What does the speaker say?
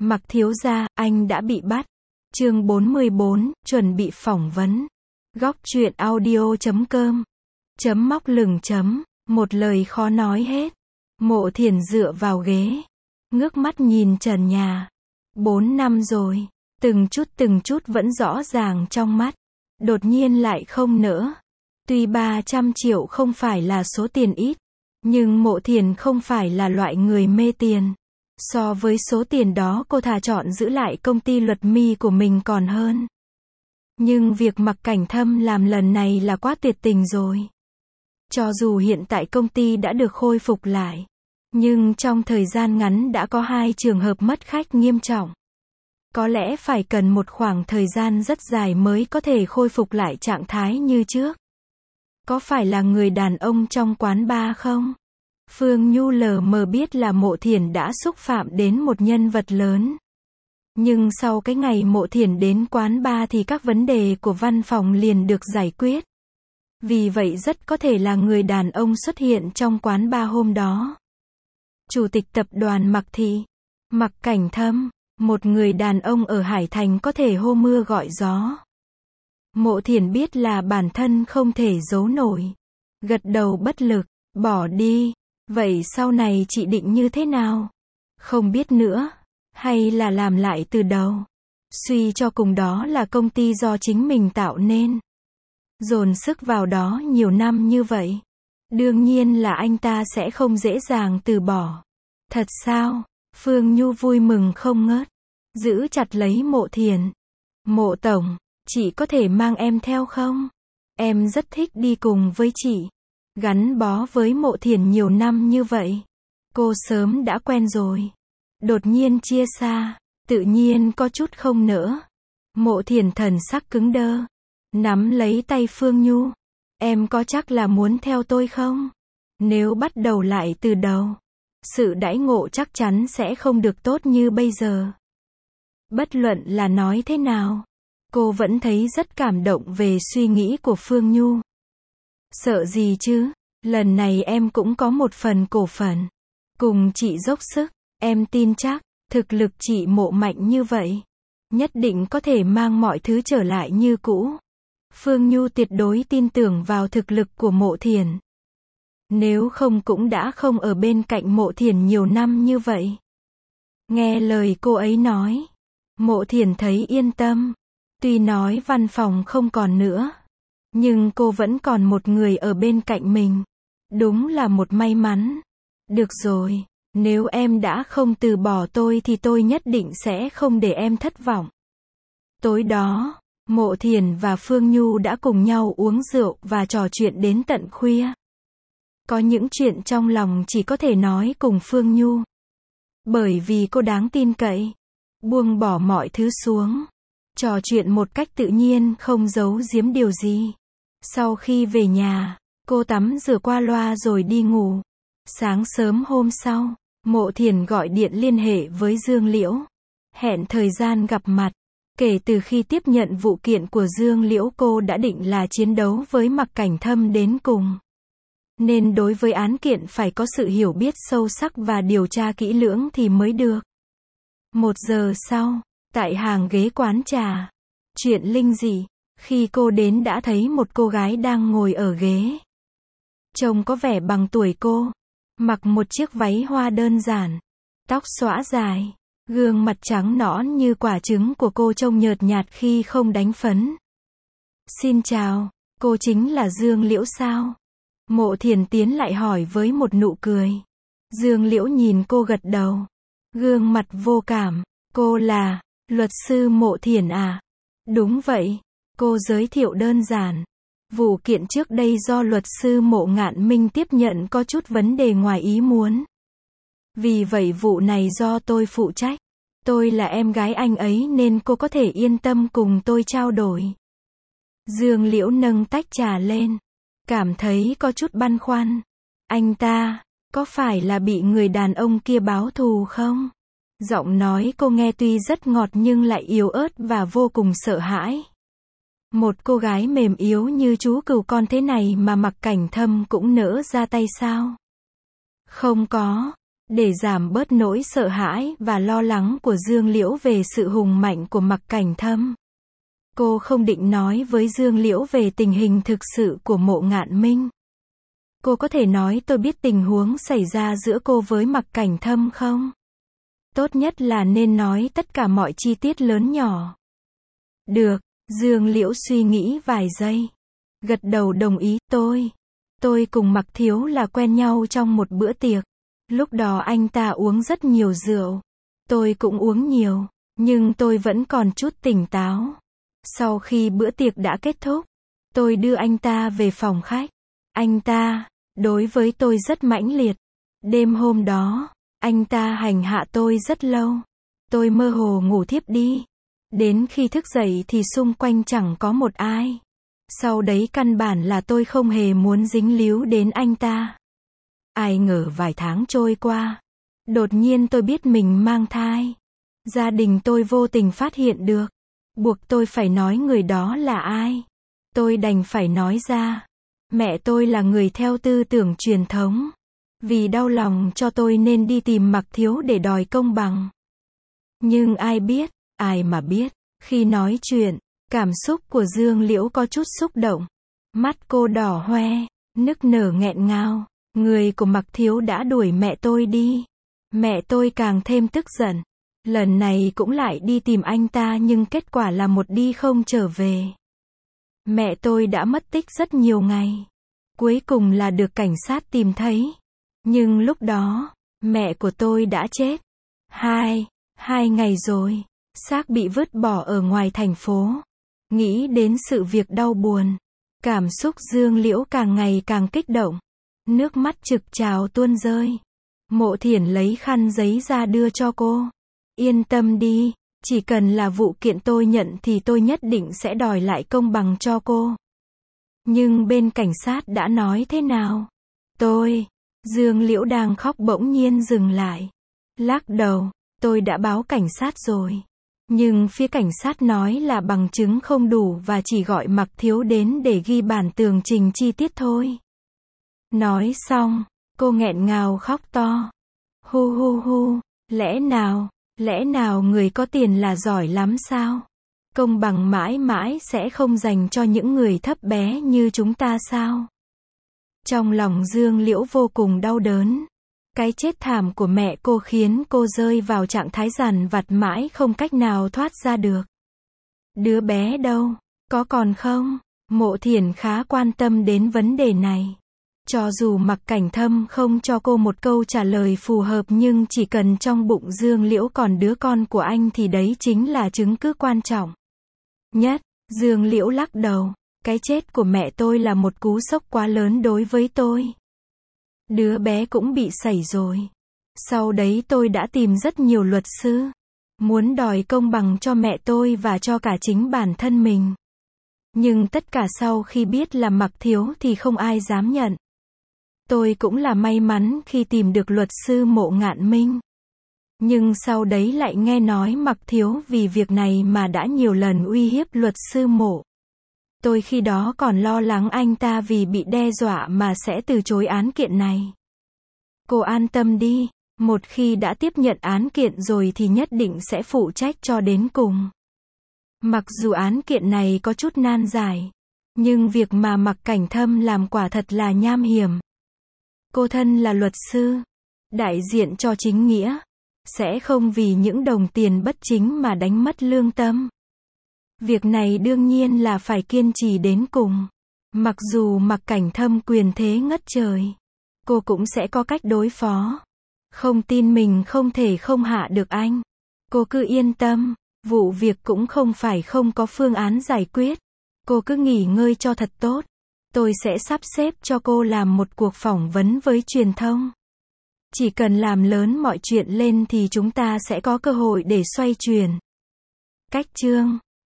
Mặc thiếu gia, anh đã bị bắt. Chương 44, chuẩn bị phỏng vấn. Góc truyện audio.com. Móc lửng. Một lời khó nói hết. Mộ Thiển dựa vào ghế, ngước mắt nhìn trần nhà. 4 năm rồi, từng chút vẫn rõ ràng trong mắt. Đột nhiên lại không nỡ. Tuy 300 triệu không phải là số tiền ít, nhưng Mộ Thiển không phải là loại người mê tiền. So với số tiền đó cô thà chọn giữ lại công ty luật mi của mình còn hơn. Nhưng việc Mặc Cảnh Thâm làm lần này là quá tuyệt tình rồi. Cho dù hiện tại công ty đã được khôi phục lại, nhưng trong thời gian ngắn đã có 2 trường hợp mất khách nghiêm trọng. Có lẽ phải cần một khoảng thời gian rất dài mới có thể khôi phục lại trạng thái như trước. Có phải là người đàn ông trong quán bar không? Phương Nhu lờ mờ biết là Mộ Thiển đã xúc phạm đến một nhân vật lớn. Nhưng sau cái ngày Mộ Thiển đến quán bar thì các vấn đề của văn phòng liền được giải quyết. Vì vậy rất có thể là người đàn ông xuất hiện trong quán bar hôm đó. Chủ tịch tập đoàn Mặc Thị, Mặc Cảnh Thâm, một người đàn ông ở Hải Thành có thể hô mưa gọi gió. Mộ Thiển biết là bản thân không thể giấu nổi. Gật đầu bất lực, bỏ đi. Vậy sau này chị định như thế nào? Không biết nữa. Hay là làm lại từ đầu? Suy cho cùng đó là công ty do chính mình tạo nên. Dồn sức vào đó nhiều năm như vậy. Đương nhiên là anh ta sẽ không dễ dàng từ bỏ. Thật sao? Phương Nhu vui mừng không ngớt. Giữ chặt lấy Mộ Thiển. Mộ tổng, chị có thể mang em theo không? Em rất thích đi cùng với chị. Gắn bó với Mộ Thiển nhiều năm như vậy. Cô sớm đã quen rồi. Đột nhiên chia xa, tự nhiên có chút không nỡ. Mộ Thiển thần sắc cứng đơ. Nắm lấy tay Phương Nhu. Em có chắc là muốn theo tôi không? Nếu bắt đầu lại từ đầu, sự đãi ngộ chắc chắn sẽ không được tốt như bây giờ. Bất luận là nói thế nào, cô vẫn thấy rất cảm động về suy nghĩ của Phương Nhu. Sợ gì chứ, lần này em cũng có một phần cổ phần. Cùng chị dốc sức, em tin chắc, thực lực chị Mộ mạnh như vậy, nhất định có thể mang mọi thứ trở lại như cũ. Phương Nhu tuyệt đối tin tưởng vào thực lực của Mộ Thiển. Nếu không cũng đã không ở bên cạnh Mộ Thiển nhiều năm như vậy. Nghe lời cô ấy nói, Mộ Thiển thấy yên tâm. Tuy nói văn phòng không còn nữa, nhưng cô vẫn còn một người ở bên cạnh mình. Đúng là một may mắn. Được rồi, nếu em đã không từ bỏ tôi thì tôi nhất định sẽ không để em thất vọng. Tối đó, Mộ Thiển và Phương Nhu đã cùng nhau uống rượu và trò chuyện đến tận khuya. Có những chuyện trong lòng chỉ có thể nói cùng Phương Nhu. Bởi vì cô đáng tin cậy. Buông bỏ mọi thứ xuống. Trò chuyện một cách tự nhiên không giấu giếm điều gì. Sau khi về nhà, cô tắm rửa qua loa rồi đi ngủ. Sáng sớm hôm sau, Mộ Thiển gọi điện liên hệ với Dương Liễu. Hẹn thời gian gặp mặt. Kể từ khi tiếp nhận vụ kiện của Dương Liễu cô đã định là chiến đấu với Mặc Cảnh Thâm đến cùng. Nên đối với án kiện phải có sự hiểu biết sâu sắc và điều tra kỹ lưỡng thì mới được. 1 giờ sau, tại hàng ghế quán trà. Chuyện linh dị, khi cô đến đã thấy một cô gái đang ngồi ở ghế. Trông có vẻ bằng tuổi cô. Mặc một chiếc váy hoa đơn giản. Tóc xõa dài. Gương mặt trắng nõn như quả trứng của cô trông nhợt nhạt khi không đánh phấn. Xin chào, cô chính là Dương Liễu sao? Mộ Thiển tiến lại hỏi với một nụ cười. Dương Liễu nhìn cô gật đầu. Gương mặt vô cảm. Cô là, luật sư Mộ Thiển à? Đúng vậy. Cô giới thiệu đơn giản. Vụ kiện trước đây do luật sư Mộ Ngạn Minh tiếp nhận có chút vấn đề ngoài ý muốn. Vì vậy vụ này do tôi phụ trách. Tôi là em gái anh ấy nên cô có thể yên tâm cùng tôi trao đổi. Dương Liễu nâng tách trà lên. Cảm thấy có chút băn khoăn. Anh ta, có phải là bị người đàn ông kia báo thù không? Giọng nói cô nghe tuy rất ngọt nhưng lại yếu ớt và vô cùng sợ hãi. Một cô gái mềm yếu như chú cừu con thế này mà Mặc Cảnh Thâm cũng nỡ ra tay sao? Không có. Để giảm bớt nỗi sợ hãi và lo lắng của Dương Liễu về sự hùng mạnh của Mặc Cảnh Thâm, cô không định nói với Dương Liễu về tình hình thực sự của Mộ Ngạn Minh. Cô có thể nói tôi biết tình huống xảy ra giữa cô với Mặc Cảnh Thâm không? Tốt nhất là nên nói tất cả mọi chi tiết lớn nhỏ. Được, Dương Liễu suy nghĩ vài giây. Gật đầu đồng ý, tôi cùng Mặc Thiếu là quen nhau trong một bữa tiệc. Lúc đó anh ta uống rất nhiều rượu. Tôi cũng uống nhiều, nhưng tôi vẫn còn chút tỉnh táo. Sau khi bữa tiệc đã kết thúc, tôi đưa anh ta về phòng khách. Anh ta, đối với tôi rất mãnh liệt. Đêm hôm đó, anh ta hành hạ tôi rất lâu. Tôi mơ hồ ngủ thiếp đi. Đến khi thức dậy thì xung quanh chẳng có một ai. Sau đấy căn bản là tôi không hề muốn dính líu đến anh ta. Ai ngờ vài tháng trôi qua, đột nhiên tôi biết mình mang thai. Gia đình tôi vô tình phát hiện được, buộc tôi phải nói người đó là ai. Tôi đành phải nói ra. Mẹ tôi là người theo tư tưởng truyền thống. Vì đau lòng cho tôi nên đi tìm Mặc Thiếu để đòi công bằng. Nhưng ai mà biết, khi nói chuyện, cảm xúc của Dương Liễu có chút xúc động. Mắt cô đỏ hoe, nức nở nghẹn ngào. Người của Mặc Thiếu đã đuổi mẹ tôi đi. Mẹ tôi càng thêm tức giận. Lần này cũng lại đi tìm anh ta nhưng kết quả là một đi không trở về. Mẹ tôi đã mất tích rất nhiều ngày. Cuối cùng là được cảnh sát tìm thấy. Nhưng lúc đó, mẹ của tôi đã chết. Hai ngày rồi, xác bị vứt bỏ ở ngoài thành phố. Nghĩ đến sự việc đau buồn, cảm xúc Dương Liễu càng ngày càng kích động. Nước mắt trực trào tuôn rơi. Mộ Thiển lấy khăn giấy ra đưa cho cô. Yên tâm đi, chỉ cần là vụ kiện tôi nhận thì tôi nhất định sẽ đòi lại công bằng cho cô. Nhưng bên cảnh sát đã nói thế nào? Dương Liễu đang khóc bỗng nhiên dừng lại. Lắc đầu, tôi đã báo cảnh sát rồi. Nhưng phía cảnh sát nói là bằng chứng không đủ và chỉ gọi Mặc Thiếu đến để ghi bản tường trình chi tiết thôi. Nói xong, cô nghẹn ngào khóc to. Hu, lẽ nào người có tiền là giỏi lắm sao? Công bằng mãi mãi sẽ không dành cho những người thấp bé như chúng ta sao? Trong lòng Dương Liễu vô cùng đau đớn. Cái chết thảm của mẹ cô khiến cô rơi vào trạng thái dằn vặt mãi không cách nào thoát ra được. Đứa bé đâu? Có còn không? Mộ Thiển khá quan tâm đến vấn đề này. Cho dù Mặc Cảnh Thâm không cho cô một câu trả lời phù hợp nhưng chỉ cần trong bụng Dương Liễu còn đứa con của anh thì đấy chính là chứng cứ quan trọng nhất. Dương Liễu lắc đầu. Cái chết của mẹ tôi là một cú sốc quá lớn đối với tôi. Đứa bé cũng bị sẩy rồi. Sau đấy tôi đã tìm rất nhiều luật sư. Muốn đòi công bằng cho mẹ tôi và cho cả chính bản thân mình. Nhưng tất cả sau khi biết là Mặc Thiếu thì không ai dám nhận. Tôi cũng là may mắn khi tìm được luật sư Mộ Ngạn Minh. Nhưng sau đấy lại nghe nói Mặc Thiếu vì việc này mà đã nhiều lần uy hiếp luật sư Mộ. Tôi khi đó còn lo lắng anh ta vì bị đe dọa mà sẽ từ chối án kiện này. Cô an tâm đi, một khi đã tiếp nhận án kiện rồi thì nhất định sẽ phụ trách cho đến cùng. Mặc dù án kiện này có chút nan giải, nhưng việc mà Mặc Cảnh Thâm làm quả thật là nham hiểm. Cô thân là luật sư, đại diện cho chính nghĩa, sẽ không vì những đồng tiền bất chính mà đánh mất lương tâm. Việc này đương nhiên là phải kiên trì đến cùng. Mặc dù Mặc Cảnh Thâm quyền thế ngất trời, cô cũng sẽ có cách đối phó. Không tin mình không thể không hạ được anh. Cô cứ yên tâm, vụ việc cũng không phải không có phương án giải quyết. Cô cứ nghỉ ngơi cho thật tốt. Tôi sẽ sắp xếp cho cô làm một cuộc phỏng vấn với truyền thông. Chỉ cần làm lớn mọi chuyện lên thì chúng ta sẽ có cơ hội để xoay chuyển. Cách chương